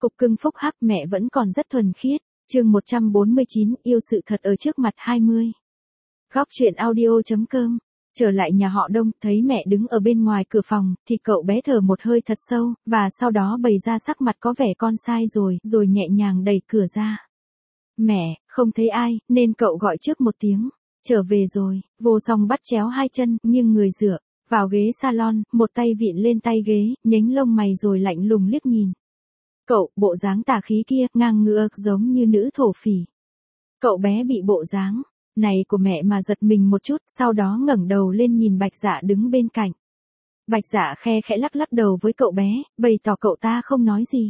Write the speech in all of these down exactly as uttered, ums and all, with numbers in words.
Cục cưng phúc hắc mẹ vẫn còn rất thuần khiết. Chương một trăm bốn mươi chín, yêu sự thật ở trước mặt hai mươi. Góc truyện audio.com. Trở lại nhà họ Đông, thấy mẹ đứng ở bên ngoài cửa phòng, thì cậu bé thở một hơi thật sâu, và sau đó bày ra sắc mặt có vẻ con sai rồi, rồi nhẹ nhàng đẩy cửa ra. Mẹ, không thấy ai, nên cậu gọi trước một tiếng. Trở về rồi, Vô Song bắt chéo hai chân, nghiêng người dựa vào ghế salon, một tay vịn lên tay ghế, nhếch lông mày rồi lạnh lùng liếc nhìn cậu, bộ dáng tà khí kia, ngang ngược giống như nữ thổ phỉ. Cậu bé bị bộ dáng này của mẹ mà giật mình một chút, sau đó ngẩng đầu lên nhìn Bạch Dạ đứng bên cạnh. Bạch Dạ khe khẽ lắc lắc đầu với cậu bé, bày tỏ cậu ta không nói gì.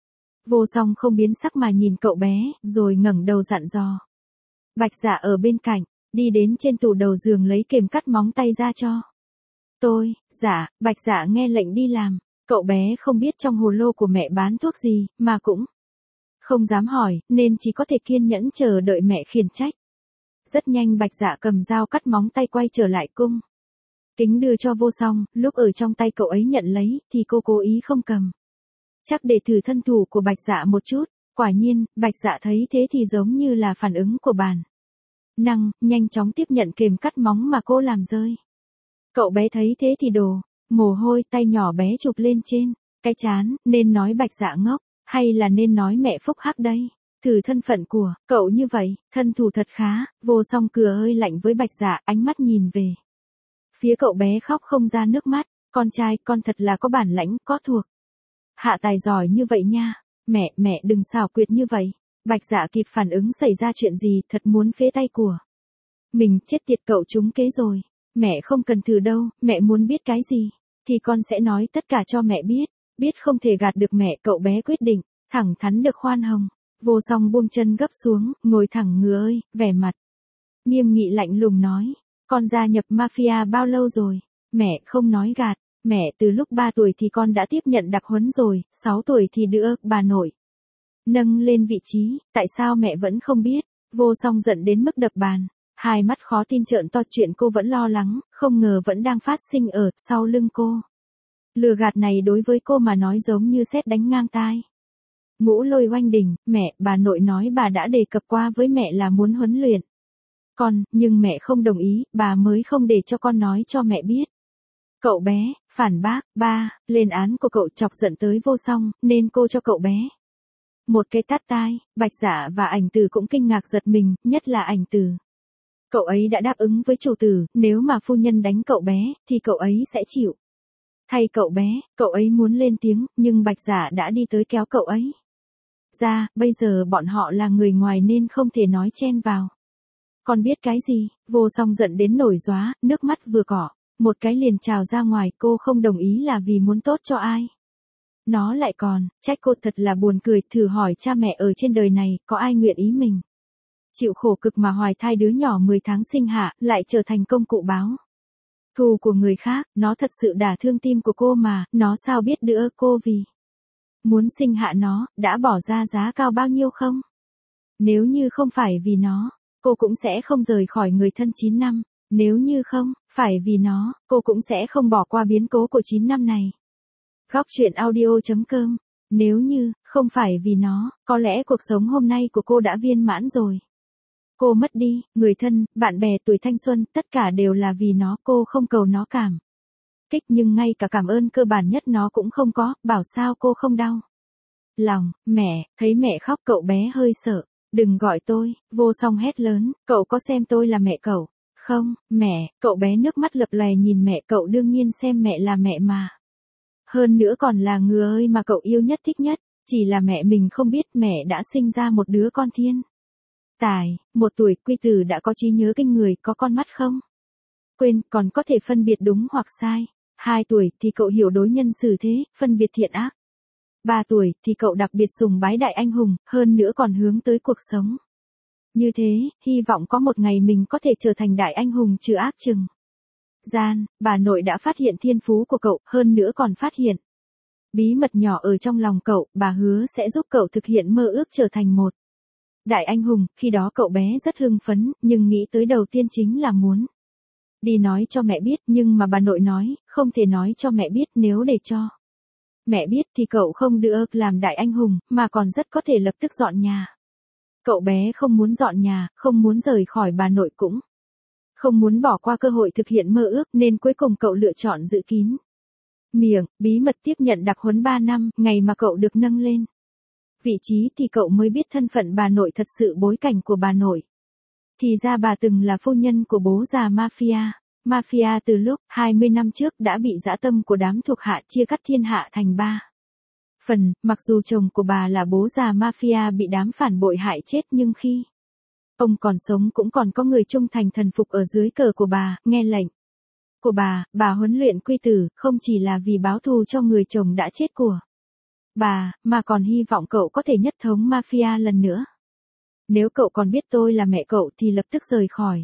Vô Song không biến sắc mà nhìn cậu bé, rồi ngẩng đầu dặn dò. Bạch Dạ ở bên cạnh, đi đến trên tủ đầu giường lấy kềm cắt móng tay ra cho tôi. Dạ. Bạch Dạ nghe lệnh đi làm. Cậu bé không biết trong hồ lô của mẹ bán thuốc gì, mà cũng không dám hỏi, nên chỉ có thể kiên nhẫn chờ đợi mẹ khiển trách. Rất nhanh Bạch Dạ cầm dao cắt móng tay quay trở lại cung kính đưa cho Vô Song, lúc ở trong tay cậu ấy nhận lấy, thì cô cố ý không cầm. Chắc để thử thân thủ của Bạch Dạ một chút. Quả nhiên, Bạch Dạ thấy thế thì giống như là phản ứng của bản năng, nhanh chóng tiếp nhận kềm cắt móng mà cô làm rơi. Cậu bé thấy thế thì đổ mồ hôi, tay nhỏ bé chụp lên trên cái trán, nên nói Bạch Dạ ngốc, hay là nên nói mẹ phúc hắc đây? Thử thân phận của cậu như vậy, thân thủ thật khá. Vô Song cười hơi lạnh với Bạch Dạ, ánh mắt nhìn về phía cậu bé khóc không ra nước mắt. Con trai, con thật là có bản lãnh, có thuộc hạ tài giỏi như vậy nha. Mẹ, mẹ đừng xảo quyệt như vậy. Bạch Dạ kịp phản ứng xảy ra chuyện gì, thật muốn phế tay của mình. Chết tiệt, cậu trúng kế rồi. Mẹ không cần thử đâu, mẹ muốn biết cái gì thì con sẽ nói tất cả cho mẹ biết. Biết không thể gạt được mẹ, cậu bé quyết định thẳng thắn được khoan hồng. Vô Song buông chân gấp xuống, ngồi thẳng người ơi, vẻ mặt nghiêm nghị lạnh lùng nói. Con gia nhập mafia bao lâu rồi? Mẹ không nói gạt. Mẹ, từ lúc ba tuổi thì con đã tiếp nhận đặc huấn rồi, sáu tuổi thì đưa bà nội nâng lên vị trí, tại sao mẹ vẫn không biết? Vô Song giận đến mức đập bàn, hai mắt khó tin trợn to. Chuyện cô vẫn lo lắng, không ngờ vẫn đang phát sinh ở sau lưng cô. Lừa gạt này đối với cô mà nói giống như sét đánh ngang tai. Ngũ Lôi oanh đỉnh. Mẹ, bà nội nói bà đã đề cập qua với mẹ là muốn huấn luyện con, nhưng mẹ không đồng ý, bà mới không để cho con nói cho mẹ biết. Cậu bé phản bác. Ba, lên án của cậu chọc giận tới Vô Song, nên cô cho cậu bé một cái tát tai. Bạch Dạ và Ảnh Tử cũng kinh ngạc giật mình, nhất là Ảnh Tử. Cậu ấy đã đáp ứng với chủ tử, nếu mà phu nhân đánh cậu bé, thì cậu ấy sẽ chịu thay cậu bé. Cậu ấy muốn lên tiếng, nhưng Bạch Dạ đã đi tới kéo cậu ấy ra. Bây giờ bọn họ là người ngoài nên không thể nói chen vào. Con biết cái gì? Vô Song giận đến nổi róa, nước mắt vừa cỏ một cái liền trào ra ngoài. Cô không đồng ý là vì muốn tốt cho ai. Nó lại còn trách cô, thật là buồn cười. Thử hỏi cha mẹ ở trên đời này, có ai nguyện ý mình chịu khổ cực mà hoài thai đứa nhỏ mười tháng sinh hạ, lại trở thành công cụ báo thù của người khác. Nó thật sự đả thương tim của cô mà. Nó sao biết đứa cô vì muốn sinh hạ nó, đã bỏ ra giá cao bao nhiêu không? Nếu như không phải vì nó, cô cũng sẽ không rời khỏi người thân chín năm. Nếu như không phải vì nó, cô cũng sẽ không bỏ qua biến cố của chín năm này. Góc truyện audio.com. Nếu như không phải vì nó, có lẽ cuộc sống hôm nay của cô đã viên mãn rồi. Cô mất đi người thân, bạn bè, tuổi thanh xuân, tất cả đều là vì nó. Cô không cầu nó cảm kích, nhưng ngay cả cảm ơn cơ bản nhất nó cũng không có. Bảo sao cô không đau lòng? Mẹ, thấy mẹ khóc cậu bé hơi sợ. Đừng gọi tôi. Vô Song hét lớn, cậu có xem tôi là mẹ cậu không? Mẹ, cậu bé nước mắt lập lòe nhìn mẹ. Cậu đương nhiên xem mẹ là mẹ mà. Hơn nữa còn là người ơi mà cậu yêu nhất thích nhất. Chỉ là mẹ mình không biết mẹ đã sinh ra một đứa con thiên tài. Một tuổi, Quy Tử đã có trí nhớ kinh người, có con mắt không quên, còn có thể phân biệt đúng hoặc sai. Hai tuổi thì cậu hiểu đối nhân xử thế, phân biệt thiện ác. Ba tuổi thì cậu đặc biệt sùng bái đại anh hùng, hơn nữa còn hướng tới cuộc sống như thế, hy vọng có một ngày mình có thể trở thành đại anh hùng trừ ác trừng gian. Bà nội đã phát hiện thiên phú của cậu, hơn nữa còn phát hiện bí mật nhỏ ở trong lòng cậu. Bà hứa sẽ giúp cậu thực hiện mơ ước trở thành một đại anh hùng. Khi đó cậu bé rất hưng phấn, nhưng nghĩ tới đầu tiên chính là muốn đi nói cho mẹ biết. Nhưng mà bà nội nói, không thể nói cho mẹ biết, nếu để cho Mẹ biết thì cậu không được làm đại anh hùng, mà còn rất có thể lập tức dọn nhà. Cậu bé không muốn dọn nhà, không muốn rời khỏi bà nội cũng. Không muốn bỏ qua cơ hội thực hiện mơ ước nên cuối cùng cậu lựa chọn giữ kín miệng, bí mật tiếp nhận đặc huấn ba năm, ngày mà cậu được nâng lên vị trí thì cậu mới biết thân phận bà nội thật sự, bối cảnh của bà nội. Thì ra bà từng là phu nhân của bố già mafia. Mafia từ lúc hai mươi năm trước đã bị dã tâm của đám thuộc hạ chia cắt thiên hạ thành ba phần, mặc dù chồng của bà là bố già mafia bị đám phản bội hại chết nhưng khi ông còn sống cũng còn có người trung thành thần phục ở dưới cờ của bà, nghe lệnh của bà. Bà huấn luyện Quy Tử không chỉ là vì báo thù cho người chồng đã chết của bà, mà còn hy vọng cậu có thể nhất thống mafia lần nữa. Nếu cậu còn biết tôi là mẹ cậu thì lập tức rời khỏi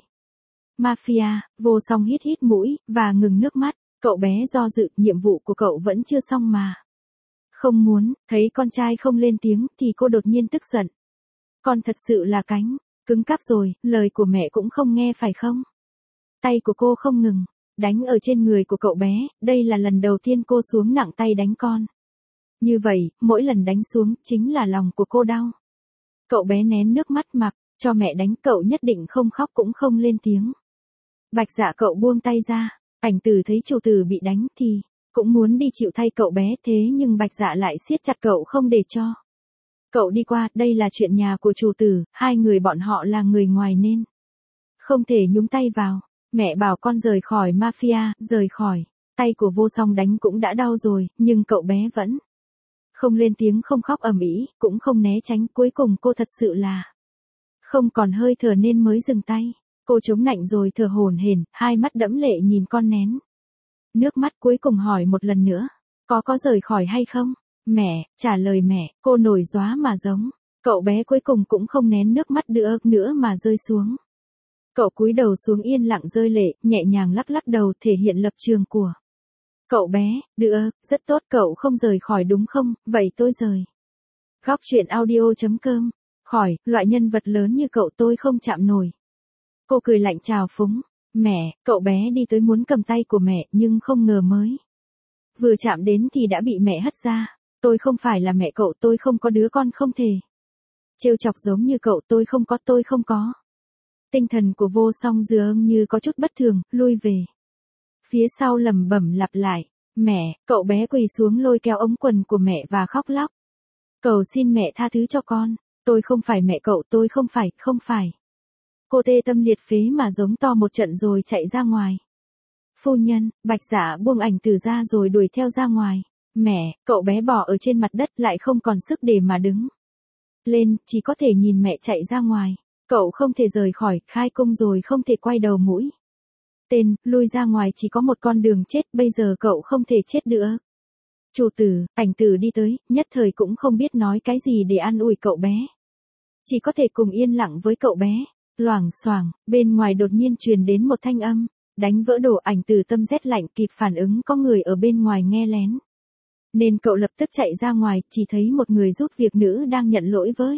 mafia. Vô Song hít hít mũi, và ngừng nước mắt. Cậu bé do dự, nhiệm vụ của cậu vẫn chưa xong mà. Không muốn, thấy con trai không lên tiếng thì cô đột nhiên tức giận. Con thật sự là cánh cứng cáp rồi, lời của mẹ cũng không nghe phải không? Tay của cô không ngừng đánh ở trên người của cậu bé, đây là lần đầu tiên cô xuống nặng tay đánh con. Như vậy, mỗi lần đánh xuống chính là lòng của cô đau. Cậu bé nén nước mắt mặc cho mẹ đánh, cậu nhất định không khóc cũng không lên tiếng. Bạch Dạ cậu buông tay ra, Ảnh Tử thấy chủ tử bị đánh thì cũng muốn đi chịu thay cậu bé, thế nhưng Bạch Dạ lại siết chặt cậu không để cho cậu đi qua, đây là chuyện nhà của chủ tử, hai người bọn họ là người ngoài nên không thể nhúng tay vào. Mẹ bảo con rời khỏi mafia, rời khỏi. Tay của Vô Song đánh cũng đã đau rồi, nhưng cậu bé vẫn không lên tiếng, không khóc ầm ĩ, cũng không né tránh, cuối cùng cô thật sự là không còn hơi thở nên mới dừng tay. Cô chống nạnh rồi thở hổn hển, hai mắt đẫm lệ nhìn con nén nước mắt, cuối cùng hỏi một lần nữa, có có rời khỏi hay không? Mẹ, trả lời mẹ, cô nổi róa mà giống. Cậu bé cuối cùng cũng không nén nước mắt nữa nữa mà rơi xuống. Cậu cúi đầu xuống yên lặng rơi lệ, nhẹ nhàng lắc lắc đầu thể hiện lập trường của cậu bé. Được, rất tốt, cậu không rời khỏi đúng không? Vậy tôi rời. Góc truyện audio chấm com. Khỏi, loại nhân vật lớn như cậu tôi không chạm nổi. Cô cười lạnh chào phúng. Mẹ, cậu bé đi tới muốn cầm tay của mẹ nhưng không ngờ mới vừa chạm đến thì đã bị mẹ hất ra. Tôi không phải là mẹ cậu, tôi không có đứa con không thể trêu chọc giống như cậu, tôi không có, tôi không có. Tinh thần của Vô Song dường như có chút bất thường, lui về phía sau lẩm bẩm lặp lại. Mẹ, cậu bé quỳ xuống lôi kéo ống quần của mẹ và khóc lóc. Cầu xin mẹ tha thứ cho con, tôi không phải mẹ cậu, tôi không phải, không phải. Cô tê tâm liệt phế mà giống to một trận rồi chạy ra ngoài. Phu nhân, Bạch Dạ buông Ảnh Tử ra rồi đuổi theo ra ngoài. Mẹ, cậu bé bò ở trên mặt đất lại không còn sức để mà đứng lên, chỉ có thể nhìn mẹ chạy ra ngoài. Cậu không thể rời khỏi, khai cung rồi không thể quay đầu mũi tên, lui ra ngoài chỉ có một con đường chết, bây giờ cậu không thể chết nữa. Chủ tử, Ảnh Tử đi tới, nhất thời cũng không biết nói cái gì để an ủi cậu bé. Chỉ có thể cùng yên lặng với cậu bé. Loảng xoảng, bên ngoài đột nhiên truyền đến một thanh âm, đánh vỡ đồ. Ảnh Tử tâm rét lạnh, kịp phản ứng có người ở bên ngoài nghe lén. Nên cậu lập tức chạy ra ngoài, chỉ thấy một người giúp việc nữ đang nhận lỗi với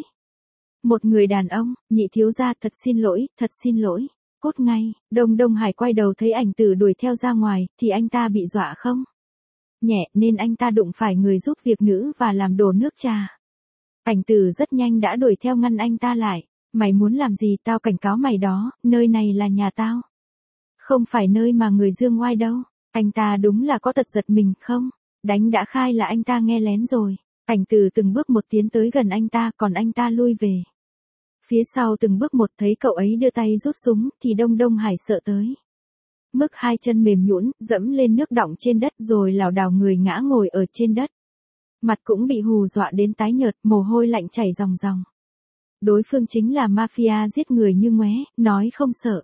một người đàn ông. Nhị thiếu gia, thật xin lỗi, thật xin lỗi. Cút ngay. Đông Đông Hải quay đầu thấy Ảnh Tử đuổi theo ra ngoài, thì anh ta bị dọa không nhẹ nên anh ta đụng phải người giúp việc nữ và làm đổ nước trà. Ảnh Tử rất nhanh đã đuổi theo ngăn anh ta lại. Mày muốn làm gì? Tao cảnh cáo mày đó, nơi này là nhà tao. Không phải nơi mà người dương oai đâu. Anh ta đúng là có tật giật mình không? Đánh đã khai là anh ta nghe lén rồi. Ảnh Tử từng bước một tiến tới gần anh ta, còn anh ta lui về phía sau từng bước một, thấy cậu ấy đưa tay rút súng, thì Đông Đông Hải sợ tới mức hai chân mềm nhũn, dẫm lên nước đọng trên đất rồi lảo đảo người ngã ngồi ở trên đất. Mặt cũng bị hù dọa đến tái nhợt, mồ hôi lạnh chảy ròng ròng. Đối phương chính là mafia giết người như ngoé, nói không sợ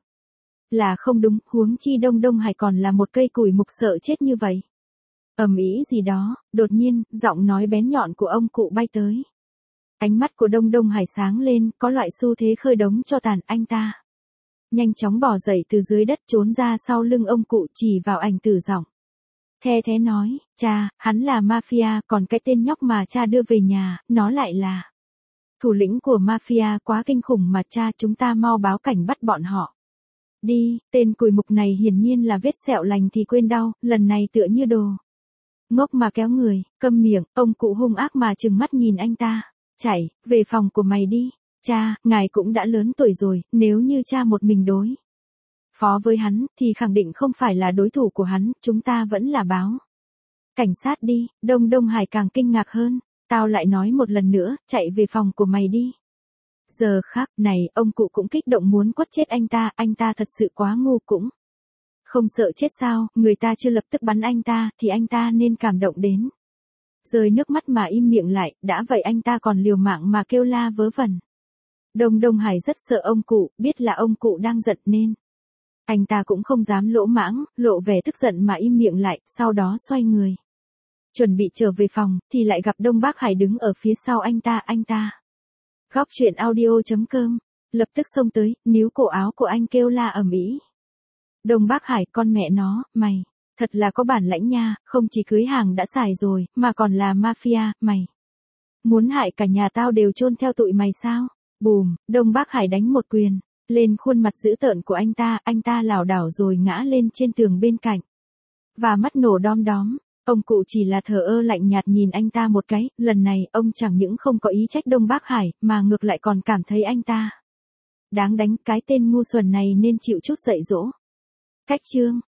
là không đúng, huống chi Đông Đông Hải còn là một cây củi mục sợ chết như vậy. Ầm ĩ gì đó, đột nhiên, giọng nói bén nhọn của ông cụ bay tới. Ánh mắt của Đông Đông Hải sáng lên, có loại xu thế khơi đống cho tàn. Anh ta nhanh chóng bò dậy từ dưới đất, trốn ra sau lưng ông cụ, chỉ vào Ảnh Tử giọng the thế nói, cha, hắn là mafia, còn cái tên nhóc mà cha đưa về nhà, nó lại là thủ lĩnh của mafia, quá kinh khủng mà cha, chúng ta mau báo cảnh bắt bọn họ. Đi, tên cùi mục này hiển nhiên là vết sẹo lành thì quên đau, lần này tựa như đồ Ngốc mà kéo người, câm miệng, ông cụ hung ác mà trừng mắt nhìn anh ta. Chạy, về phòng của mày đi. Cha, ngài cũng đã lớn tuổi rồi, nếu như cha một mình đối phó với hắn, thì khẳng định không phải là đối thủ của hắn, chúng ta vẫn là báo cảnh sát đi. Đông Đông Hải càng kinh ngạc hơn. Tao lại nói một lần nữa, chạy về phòng của mày đi. Giờ khác này, ông cụ cũng kích động muốn quất chết anh ta, anh ta thật sự quá ngu cũng. Không sợ chết sao, người ta chưa lập tức bắn anh ta, thì anh ta nên cảm động đến rơi nước mắt mà im miệng lại, đã vậy anh ta còn liều mạng mà kêu la vớ vẩn. Đông Đông Hải rất sợ ông cụ, biết là ông cụ đang giận nên anh ta cũng không dám lỗ mãng, lộ vẻ tức giận mà im miệng lại, sau đó xoay người chuẩn bị trở về phòng, thì lại gặp Đông Bác Hải đứng ở phía sau anh ta, anh ta. Góc truyện audio.com, lập tức xông tới, níu cổ áo của anh kêu la ầm ĩ. Đông Bác Hải, con mẹ nó, mày, thật là có bản lãnh nha, không chỉ cưới hàng đã xài rồi, mà còn là mafia, mày. Muốn hại cả nhà tao đều chôn theo tụi mày sao? Bùm, Đông Bác Hải đánh một quyền lên khuôn mặt dữ tợn của anh ta, anh ta lảo đảo rồi ngã lên trên tường bên cạnh. Và mắt nổ đom đóm. Ông cụ chỉ là thờ ơ lạnh nhạt nhìn anh ta một cái, lần này ông chẳng những không có ý trách Đông Bác Hải, mà ngược lại còn cảm thấy anh ta đáng đánh, cái tên ngu xuẩn này nên chịu chút dạy dỗ. Cách chương